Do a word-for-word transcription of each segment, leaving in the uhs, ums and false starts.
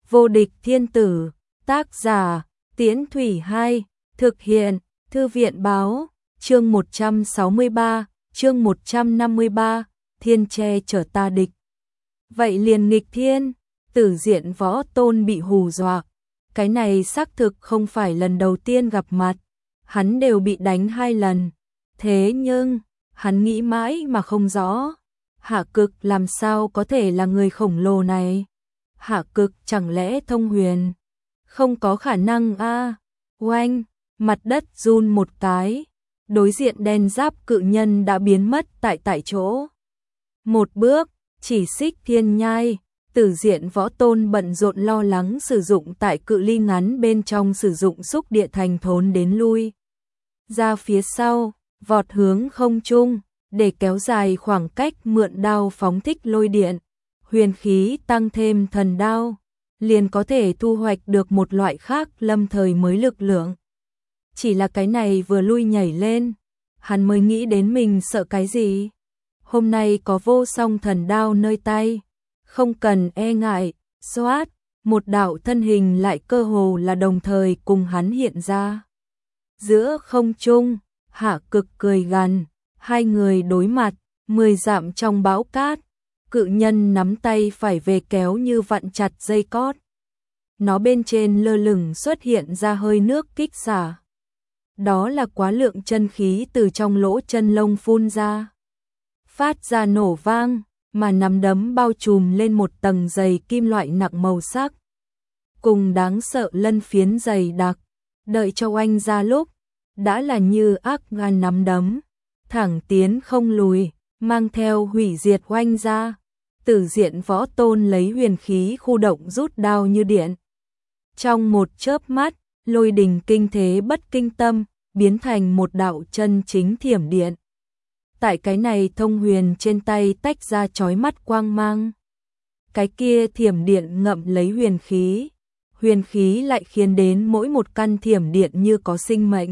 Vô địch thiên tử, tác giả, Tiễn Thủy hai, thực hiện, Thư viện báo, chương một trăm sáu mươi ba, chương một trăm năm mươi ba, thiên che chở ta địch. Vậy liền nghịch thiên, Tử Diện Võ Tôn bị hù dọa. Cái này xác thực không phải lần đầu tiên gặp mặt, hắn đều bị đánh hai lần. Thế nhưng, hắn nghĩ mãi mà không rõ, Hạ Cực làm sao có thể là người khổng lồ này? Hạ Cực chẳng lẽ thông huyền? Không có khả năng a. À. Oanh, mặt đất run một cái, đối diện đen giáp cự nhân đã biến mất tại tại chỗ. Một bước, chỉ xích thiên nhai, Tử Diện Võ Tôn bận rộn lo lắng sử dụng tại cự ly ngắn bên trong sử dụng xúc địa thành thốn đến lui. Ra phía sau, vọt hướng không trung, để kéo dài khoảng cách mượn đao phóng thích lôi điện. Huyền khí tăng thêm thần đao, liền có thể thu hoạch được một loại khác lâm thời mới lực lượng. Chỉ là cái này vừa lui nhảy lên, hắn mới nghĩ đến mình sợ cái gì. Hôm nay có vô song thần đao nơi tay, không cần e ngại, xoát, một đạo thân hình lại cơ hồ là đồng thời cùng hắn hiện ra. Giữa không trung, Hạ Cực cười gằn, hai người đối mặt, mười dặm trong bão cát. Cự nhân nắm tay phải về kéo như vặn chặt dây cót. Nó bên trên lơ lửng xuất hiện ra hơi nước kích xả. Đó là quá lượng chân khí từ trong lỗ chân lông phun ra. Phát ra nổ vang, mà nắm đấm bao trùm lên một tầng dày kim loại nặng màu sắc. Cùng đáng sợ lân phiến dày đặc, đợi cho oanh ra lúc, đã là như ác gan nắm đấm, thẳng tiến không lùi, mang theo hủy diệt oanh ra. Tử Diện Võ Tôn lấy huyền khí khu động rút đao như điện. Trong một chớp mắt, lôi đình kinh thế bất kinh tâm, biến thành một đạo chân chính thiểm điện. Tại cái này thông huyền trên tay tách ra chói mắt quang mang. Cái kia thiểm điện ngậm lấy huyền khí. Huyền khí lại khiến đến mỗi một căn thiểm điện như có sinh mệnh.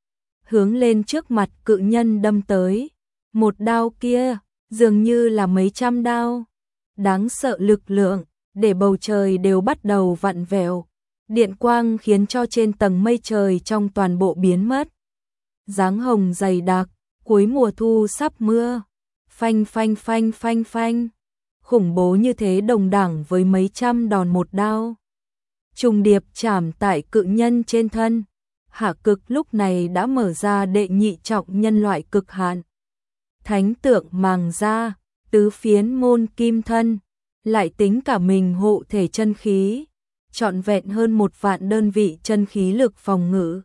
Hướng lên trước mặt cự nhân đâm tới. Một đao kia, dường như là mấy trăm đao. Đáng sợ lực lượng, để bầu trời đều bắt đầu vặn vẹo. Điện quang khiến cho trên tầng mây trời trong toàn bộ biến mất. Dáng hồng dày đặc, cuối mùa thu sắp mưa. Phanh phanh phanh phanh phanh. Khủng bố như thế đồng đẳng với mấy trăm đòn một đao. Trùng điệp chạm tại cự nhân trên thân. Hạ Cực lúc này đã mở ra đệ nhị trọng nhân loại cực hạn. Thánh tượng màng da, tứ phiến môn kim thân, lại tính cả mình hộ thể chân khí, trọn vẹn hơn một vạn đơn vị chân khí lực phòng ngự.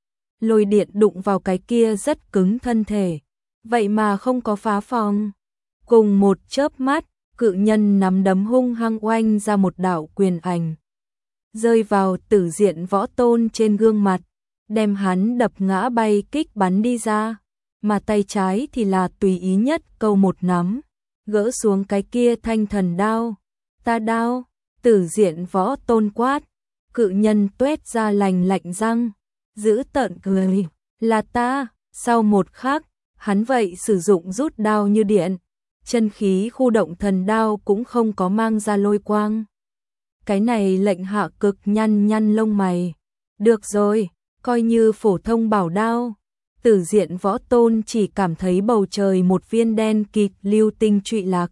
Lôi điện đụng vào cái kia rất cứng thân thể, vậy mà không có phá phòng. Cùng một chớp mắt, cự nhân nắm đấm hung hăng oanh ra một đạo quyền ảnh, rơi vào Tử Diện Võ Tôn trên gương mặt, đem hắn đập ngã bay kích bắn đi ra. Mà tay trái thì là tùy ý nhất câu một nắm, gỡ xuống cái kia thanh thần đao. Ta đao, Tử Diện Võ Tôn quát, cự nhân tuét ra lành lạnh răng, giữ tợn cười, là ta. Sau một khắc, hắn vậy sử dụng rút đao như điện, chân khí khu động thần đao cũng không có mang ra lôi quang. Cái này lệnh Hạ Cực nhăn nhăn lông mày. Được rồi, coi như phổ thông bảo đao. Tử Diện Võ Tôn chỉ cảm thấy bầu trời một viên đen kịt lưu tinh trụy lạc.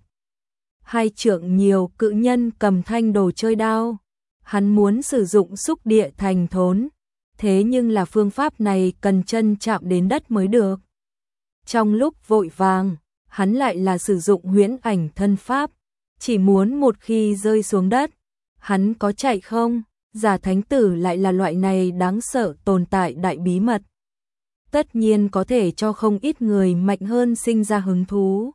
Hai trượng nhiều cự nhân cầm thanh đồ chơi đao. Hắn muốn sử dụng xúc địa thành thốn. Thế nhưng là phương pháp này cần chân chạm đến đất mới được. Trong lúc vội vàng, hắn lại là sử dụng huyễn ảnh thân pháp. Chỉ muốn một khi rơi xuống đất, hắn có chạy không? Giả thánh tử lại là loại này đáng sợ tồn tại đại bí mật. Tất nhiên có thể cho không ít người mạnh hơn sinh ra hứng thú.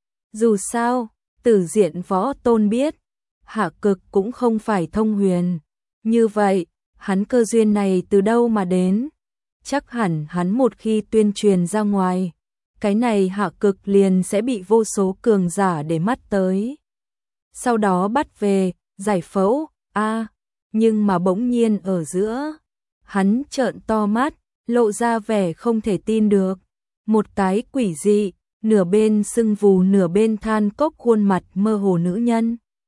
Dù sao, Tử Diện Võ Tôn biết, Hạ Cực cũng không phải thông huyền. Như vậy, hắn cơ duyên này từ đâu mà đến? Chắc hẳn hắn một khi tuyên truyền ra ngoài, cái này Hạ Cực liền sẽ bị vô số cường giả để mắt tới. Sau đó bắt về, giải phẫu, a à, nhưng mà bỗng nhiên ở giữa, hắn trợn to mắt, lộ ra vẻ không thể tin được. Một cái quỷ dị, nửa bên sưng vù nửa bên than cốc khuôn mặt mơ hồ nữ nhân.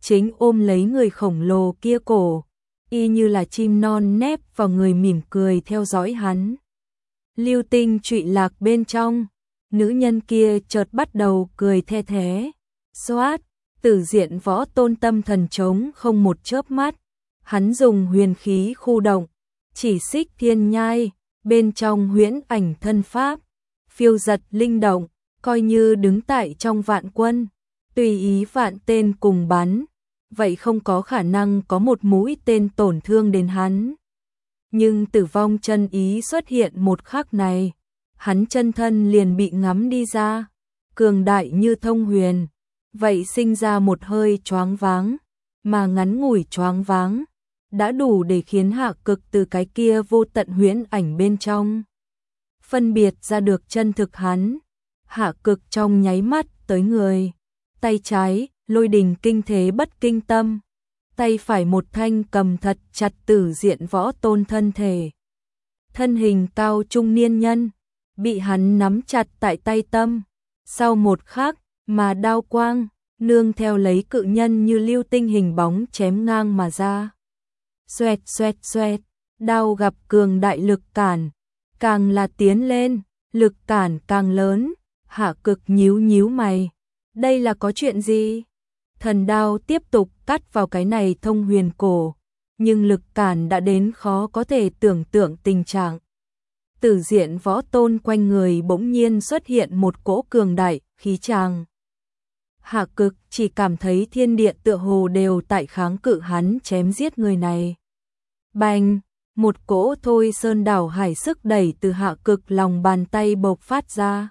chính ôm lấy người khổng lồ kia cổ, y như là chim non nép vào người mỉm cười theo dõi hắn. Lưu Tinh trụy lạc bên trong, nữ nhân kia chợt bắt đầu cười the thế. Xoát, Tử Diện Võ Tôn tâm thần trống không một chớp mắt, hắn dùng huyền khí khu động, chỉ xích thiên nhai, bên trong huyễn ảnh thân pháp, phiêu giật linh động, coi như đứng tại trong vạn quân, tùy ý vạn tên cùng bắn, vậy không có khả năng có một mũi tên tổn thương đến hắn. Nhưng tử vong chân ý xuất hiện một khắc này, hắn chân thân liền bị ngắm đi ra, cường đại như thông huyền, vậy sinh ra một hơi choáng váng, mà ngắn ngủi choáng váng, đã đủ để khiến Hạ Cực từ cái kia vô tận huyễn ảnh bên trong phân biệt ra được chân thực hắn. Hạ Cực trong nháy mắt tới người, tay trái, lôi đình kinh thế bất kinh tâm, tay phải một thanh cầm thật chặt Tử Diện Võ Tôn thân thể. Thân hình cao trung niên nhân, bị hắn nắm chặt tại tay tâm, sau một khắc, mà đao quang, nương theo lấy cự nhân như lưu tinh hình bóng chém ngang mà ra. Xoẹt xoẹt xoẹt, đao gặp cường đại lực cản, càng là tiến lên, lực cản càng lớn. Hạ Cực nhíu nhíu mày, đây là có chuyện gì? Thần đao tiếp tục cắt vào cái này thông huyền cổ, nhưng lực cản đã đến khó có thể tưởng tượng tình trạng. Tử Diện Võ Tôn quanh người bỗng nhiên xuất hiện một cỗ cường đại khí tràng. Hạ Cực chỉ cảm thấy thiên địa tựa hồ đều tại kháng cự hắn chém giết người này. Bành, một cỗ thôi sơn đảo hải sức đẩy từ Hạ Cực lòng bàn tay bộc phát ra.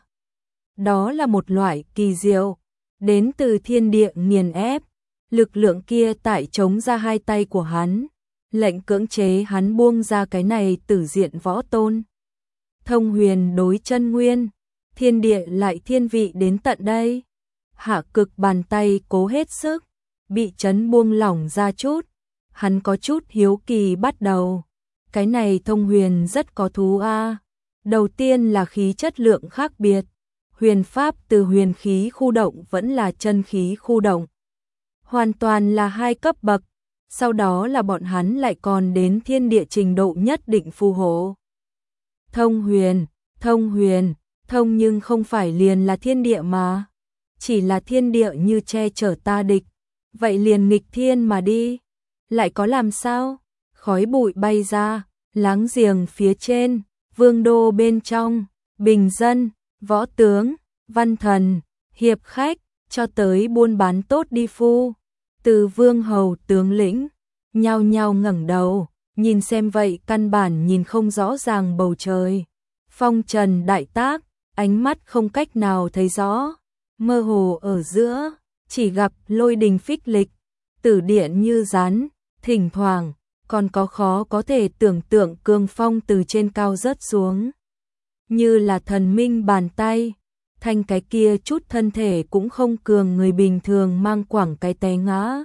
Đó là một loại kỳ diệu, đến từ thiên địa nghiền ép, lực lượng kia tại chống ra hai tay của hắn, lệnh cưỡng chế hắn buông ra cái này Tử Diện Võ Tôn. Thông huyền đối chân nguyên, thiên địa lại thiên vị đến tận đây. Hạ Cực bàn tay cố hết sức, bị chấn buông lỏng ra chút, hắn có chút hiếu kỳ bắt đầu. Cái này thông huyền rất có thú a. Đầu tiên là khí chất lượng khác biệt, huyền pháp từ huyền khí khu động vẫn là chân khí khu động, hoàn toàn là hai cấp bậc, sau đó là bọn hắn lại còn đến thiên địa trình độ nhất định phù hộ. Thông huyền, thông huyền, thông nhưng không phải liền là thiên địa mà, chỉ là thiên địa như che chở ta địch, vậy liền nghịch thiên mà đi, lại có làm sao? Khói bụi bay ra, láng giềng phía trên, vương đô bên trong, bình dân, võ tướng, văn thần, hiệp khách, cho tới buôn bán tốt đi phu, từ vương hầu tướng lĩnh, nhao nhao ngẩng đầu, nhìn xem vậy căn bản nhìn không rõ ràng bầu trời. Phong trần đại tác, ánh mắt không cách nào thấy rõ, mơ hồ ở giữa, chỉ gặp lôi đình phích lịch, tử điện như rắn, thỉnh thoảng, còn có khó có thể tưởng tượng cương phong từ trên cao rớt xuống. Như là thần minh bàn tay, thanh cái kia chút thân thể cũng không cường người bình thường mang quẳng cái té ngã.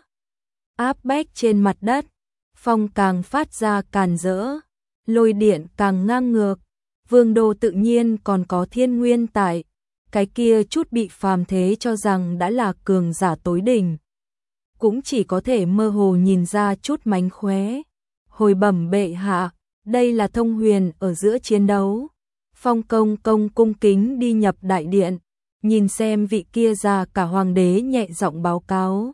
Áp bách trên mặt đất, phong càng phát ra càn rỡ, lôi điện càng ngang ngược, vương đô tự nhiên còn có thiên nguyên tại, cái kia chút bị phàm thế cho rằng đã là cường giả tối đỉnh. Cũng chỉ có thể mơ hồ nhìn ra chút mánh khóe. Hồi bẩm bệ hạ, đây là thông huyền ở giữa chiến đấu. Phong công công cung kính đi nhập đại điện, nhìn xem vị kia già cả hoàng đế nhẹ giọng báo cáo.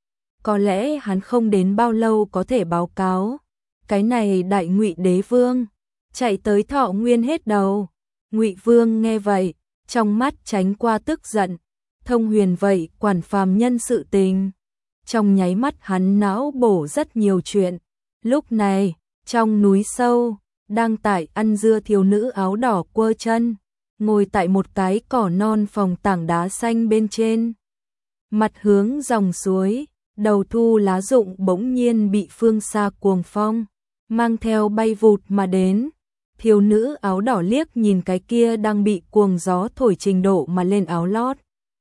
Có lẽ hắn không đến bao lâu có thể báo cáo. Cái này đại Ngụy đế vương, chạy tới thọ nguyên hết đầu. Ngụy vương nghe vậy, trong mắt tránh qua tức giận. Thông huyền vậy quản phàm nhân sự tình. Trong nháy mắt hắn não bổ rất nhiều chuyện. Lúc này, trong núi sâu, đang tại ăn dưa thiếu nữ áo đỏ quơ chân, ngồi tại một cái cỏ non phòng tảng đá xanh bên trên. Mặt hướng dòng suối, đầu thu lá rụng bỗng nhiên bị phương xa cuồng phong, mang theo bay vụt mà đến. Thiếu nữ áo đỏ liếc nhìn cái kia đang bị cuồng gió thổi trình độ mà lên áo lót.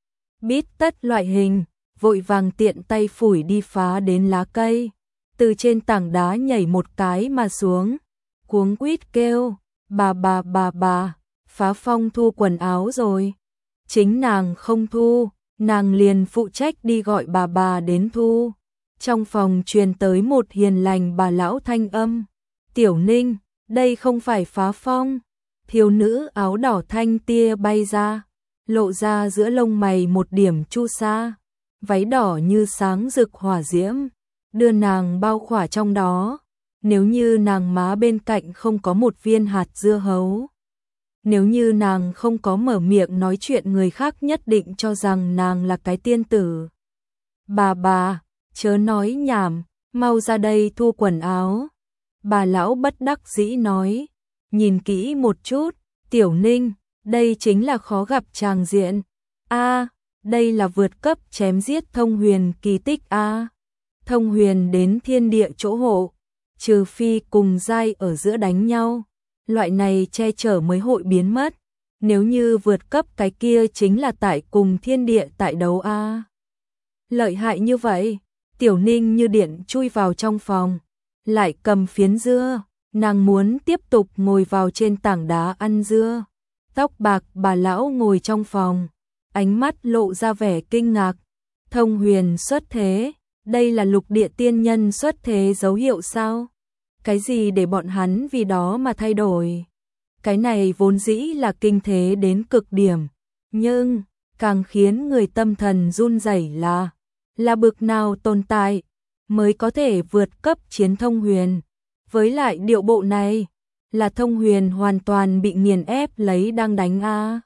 Bít tất loại hình, vội vàng tiện tay phủi đi phá đến lá cây. Từ trên tảng đá nhảy một cái mà xuống, cuống quýt kêu, bà bà bà bà, phá phong thu quần áo rồi. Chính nàng không thu, nàng liền phụ trách đi gọi bà bà đến thu. Trong phòng truyền tới một hiền lành bà lão thanh âm. Tiểu Ninh, đây không phải phá phong. Thiếu nữ áo đỏ thanh tia bay ra, lộ ra giữa lông mày một điểm chu sa. Váy đỏ như sáng rực hỏa diễm, đưa nàng bao khỏa trong đó. Nếu như nàng má bên cạnh không có một viên hạt dưa hấu, nếu như nàng không có mở miệng nói chuyện, người khác nhất định cho rằng nàng là cái tiên tử. Bà bà, chớ nói nhảm, mau ra đây thu quần áo. Bà lão bất đắc dĩ nói, nhìn kỹ một chút, Tiểu Ninh, đây chính là khó gặp tràng diện. A, đây là vượt cấp chém giết thông huyền kỳ tích a. Thông huyền đến thiên địa chỗ hộ, trừ phi cùng giai ở giữa đánh nhau, loại này che chở mới hội biến mất. Nếu như vượt cấp cái kia chính là tại cùng thiên địa tại đấu a. Lợi hại như vậy. Tiểu Ninh như điện chui vào trong phòng, lại cầm phiến dưa, nàng muốn tiếp tục ngồi vào trên tảng đá ăn dưa. Tóc bạc bà lão ngồi trong phòng, ánh mắt lộ ra vẻ kinh ngạc. Thông huyền xuất thế, đây là lục địa tiên nhân xuất thế dấu hiệu sao? Cái gì để bọn hắn vì đó mà thay đổi? Cái này vốn dĩ là kinh thế đến cực điểm, nhưng càng khiến người tâm thần run rẩy là là bực nào tồn tại mới có thể vượt cấp chiến thông huyền. Với lại điệu bộ này, là thông huyền hoàn toàn bị nghiền ép lấy đang đánh a.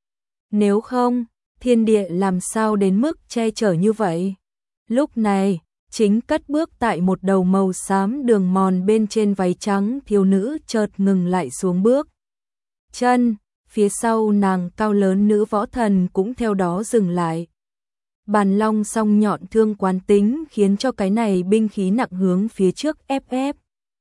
Nếu không, thiên địa làm sao đến mức che chở như vậy? Lúc này, chính cất bước tại một đầu màu xám đường mòn bên trên váy trắng, thiếu nữ chợt ngừng lại xuống bước chân, phía sau nàng cao lớn nữ võ thần cũng theo đó dừng lại. Bàn long song nhọn thương quán tính khiến cho cái này binh khí nặng hướng phía trước ép ép.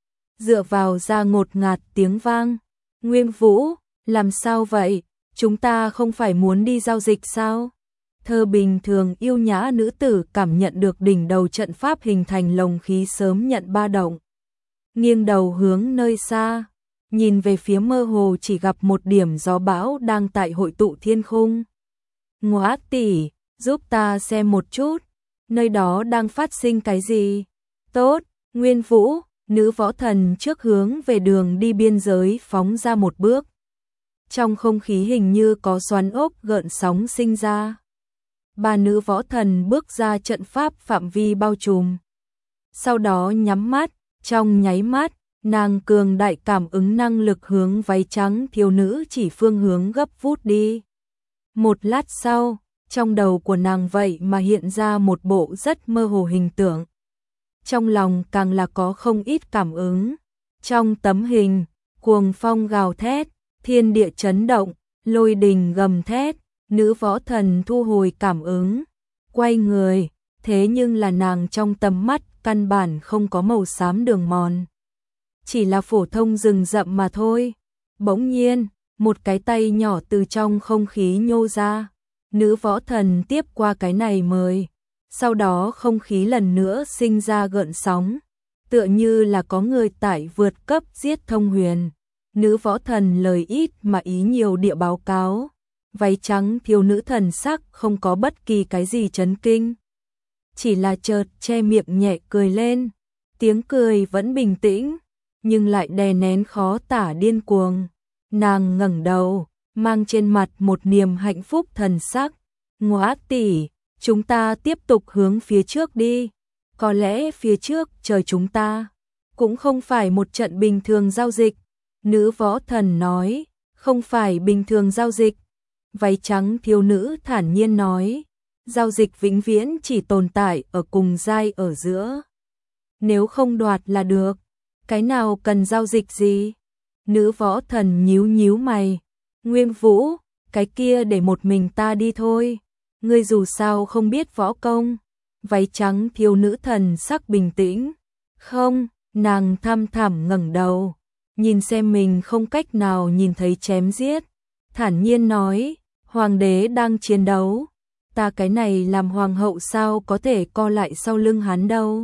Dựa vào ra ngột ngạt tiếng vang. Nguyên Vũ, làm sao vậy? Chúng ta không phải muốn đi giao dịch sao? Thơ bình thường yêu nhã nữ tử cảm nhận được đỉnh đầu trận pháp hình thành lồng khí sớm nhận ba động. Nghiêng đầu hướng nơi xa, nhìn về phía mơ hồ chỉ gặp một điểm gió bão đang tại hội tụ thiên khung. Ngóa tỷ, giúp ta xem một chút, nơi đó đang phát sinh cái gì? Tốt, Nguyên Vũ, nữ võ thần trước hướng về đường đi biên giới phóng ra một bước. Trong không khí hình như có xoắn ốc gợn sóng sinh ra. Ba nữ võ thần bước ra trận pháp phạm vi bao trùm. Sau đó nhắm mắt, trong nháy mắt, nàng cường đại cảm ứng năng lực hướng váy trắng thiếu nữ chỉ phương hướng gấp vút đi. Một lát sau, trong đầu của nàng vậy mà hiện ra một bộ rất mơ hồ hình tượng. Trong lòng càng là có không ít cảm ứng. Trong tấm hình, cuồng phong gào thét, thiên địa chấn động, lôi đình gầm thét, nữ võ thần thu hồi cảm ứng, quay người, thế nhưng là nàng trong tầm mắt căn bản không có màu xám đường mòn. Chỉ là phổ thông rừng rậm mà thôi. Bỗng nhiên, một cái tay nhỏ từ trong không khí nhô ra. Nữ võ thần tiếp qua cái này mời. Sau đó không khí lần nữa sinh ra gợn sóng. Tựa như là có người tại vượt cấp giết thông huyền. Nữ võ thần lời ít mà ý nhiều địa báo cáo. Váy trắng thiếu nữ thần sắc không có bất kỳ cái gì chấn kinh. Chỉ là chợt che miệng nhẹ cười lên. Tiếng cười vẫn bình tĩnh, nhưng lại đè nén khó tả điên cuồng. Nàng ngẩng đầu, mang trên mặt một niềm hạnh phúc thần sắc. Ngóa tỷ, chúng ta tiếp tục hướng phía trước đi. Có lẽ phía trước chờ chúng ta cũng không phải một trận bình thường giao dịch. Nữ võ thần nói, không phải bình thường giao dịch. Váy trắng thiếu nữ thản nhiên nói, giao dịch vĩnh viễn chỉ tồn tại ở cùng giai ở giữa. Nếu không đoạt là được, cái nào cần giao dịch gì? Nữ võ thần nhíu nhíu mày, Nguyên Vũ, cái kia để một mình ta đi thôi, ngươi dù sao không biết võ công. Váy trắng thiếu nữ thần sắc bình tĩnh, không, nàng thăm thẳm ngẩng đầu, nhìn xem mình không cách nào nhìn thấy chém giết, thản nhiên nói, hoàng đế đang chiến đấu, ta cái này làm hoàng hậu sao có thể co lại sau lưng hắn đâu.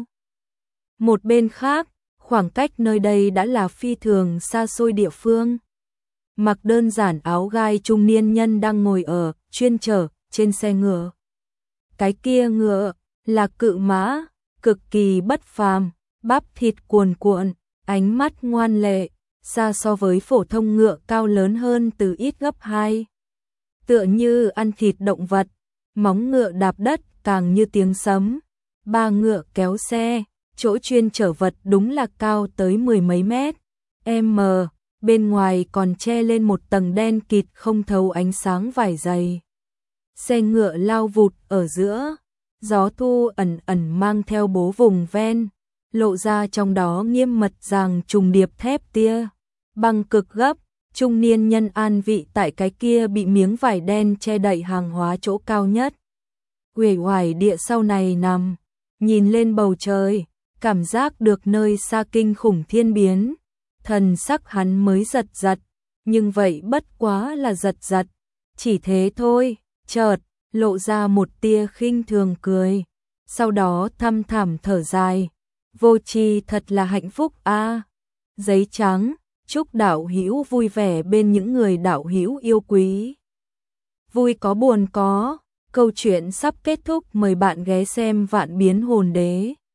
Một bên khác, khoảng cách nơi đây đã là phi thường xa xôi địa phương. Mặc đơn giản áo gai trung niên nhân đang ngồi ở chuyên chở trên xe ngựa. Cái kia ngựa là cự mã, cực kỳ bất phàm, bắp thịt cuồn cuộn, ánh mắt ngoan lệ, xa so với phổ thông ngựa cao lớn hơn từ ít gấp hai. Tựa như ăn thịt động vật, móng ngựa đạp đất càng như tiếng sấm. Ba ngựa kéo xe, chỗ chuyên chở vật đúng là cao tới mười mấy mét. M, bên ngoài còn che lên một tầng đen kịt không thấu ánh sáng vải dày. Xe ngựa lao vụt ở giữa, gió thu ẩn ẩn mang theo bố vùng ven, lộ ra trong đó nghiêm mật ràng trùng điệp thép tia. Băng cực gấp, trung niên nhân an vị tại cái kia bị miếng vải đen che đậy hàng hóa chỗ cao nhất. Uể oải địa sau này nằm, nhìn lên bầu trời, cảm giác được nơi xa kinh khủng thiên biến. Thần sắc hắn mới giật giật, nhưng vậy bất quá là giật giật, chỉ thế thôi, chợt lộ ra một tia khinh thường cười, sau đó thăm thẳm thở dài, vô tri thật là hạnh phúc a. À. Giấy trắng, chúc đạo hữu vui vẻ bên những người đạo hữu yêu quý. Vui có buồn có, câu chuyện sắp kết thúc, mời bạn ghé xem Vạn Biến Hồn Đế.